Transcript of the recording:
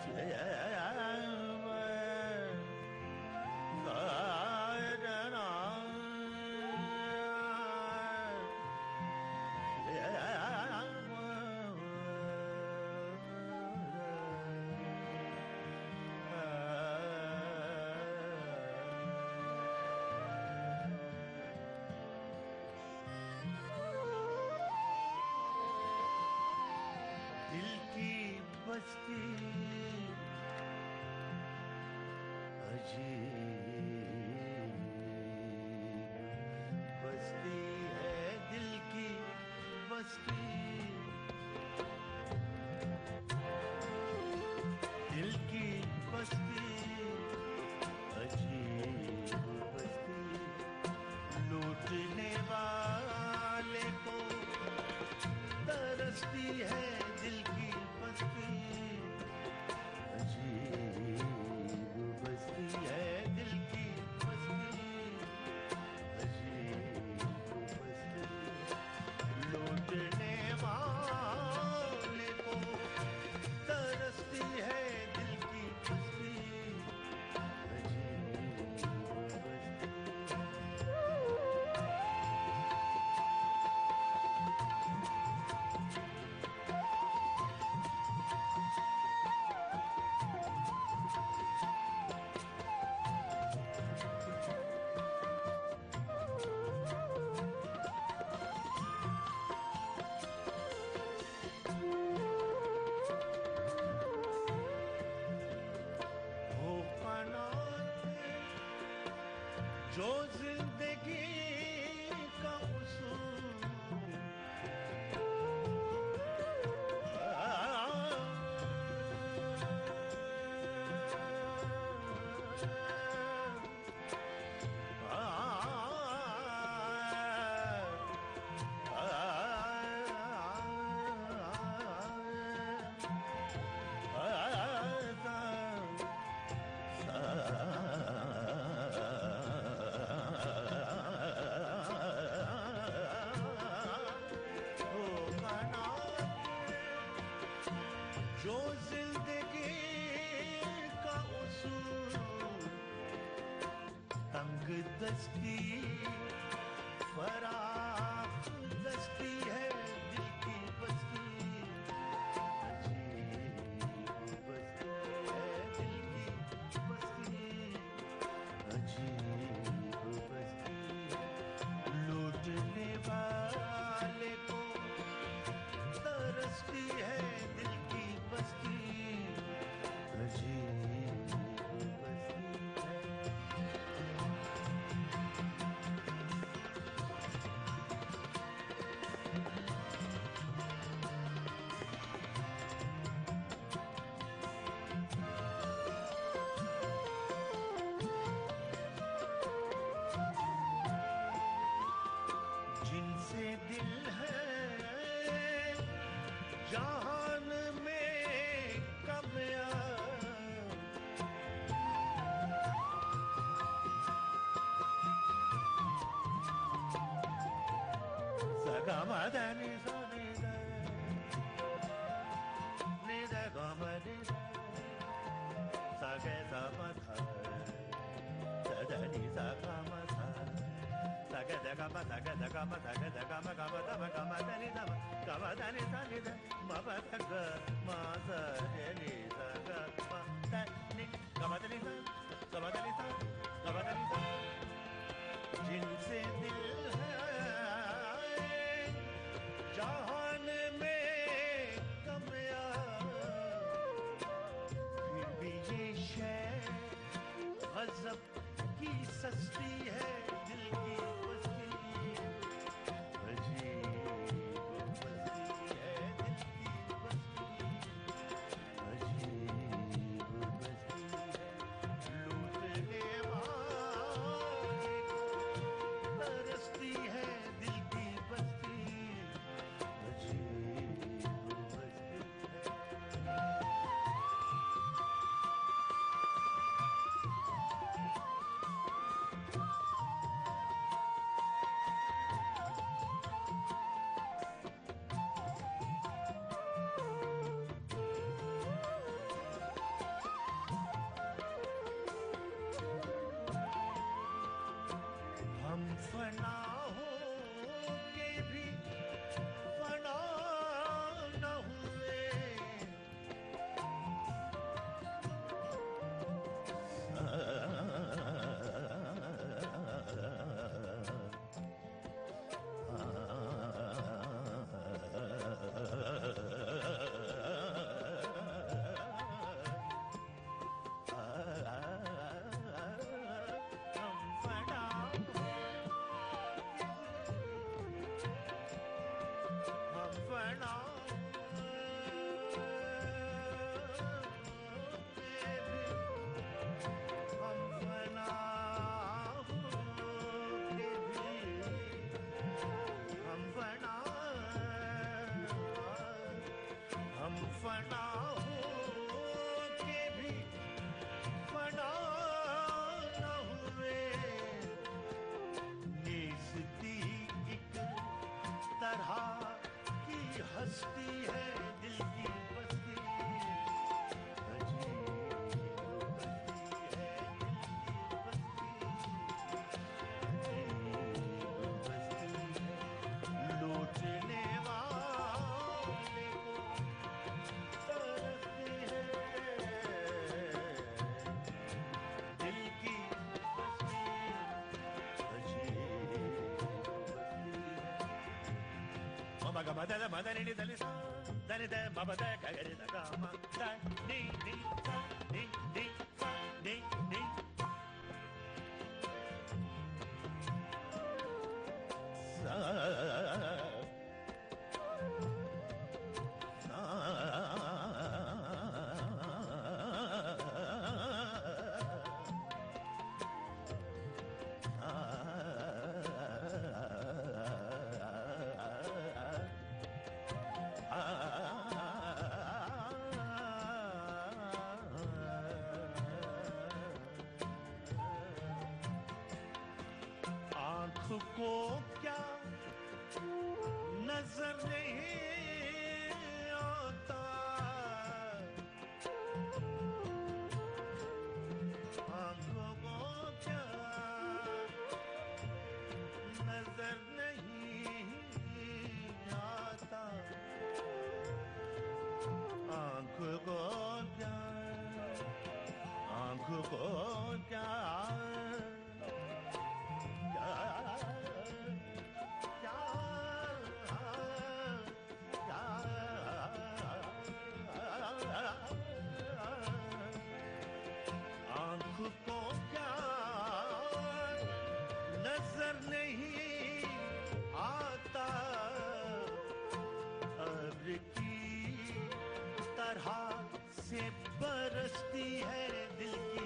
जिनसे दिल है जहान में कमिया, फिर भी ये शय गजब की सस्ती है दिल की बस्ती, अजीब बस्ती है दिल की बस्ती, अजीब बस्ती है लूटने वाले को तरसती है दिल की बस्ती, अजीब बस्ती है। बसती है दिल की बस्ती, अजीब बस्ती है दिल की बस्ती, अजीब बस्ती है लूटने वाले को तरसती है दिल की बस्ती, अजीब बस्ती है। Mama ga madala madani ni dali sa dani da mama da ga ga da ga ma da ni sa ni sa ni आँख को क्या नजर नहीं आता, आँखों को क्या नजर नहीं आता, आँख को क्या, आँख को क्या आँख को क्या नजर नहीं आता, अब्र की तरह से बरसती है दिल की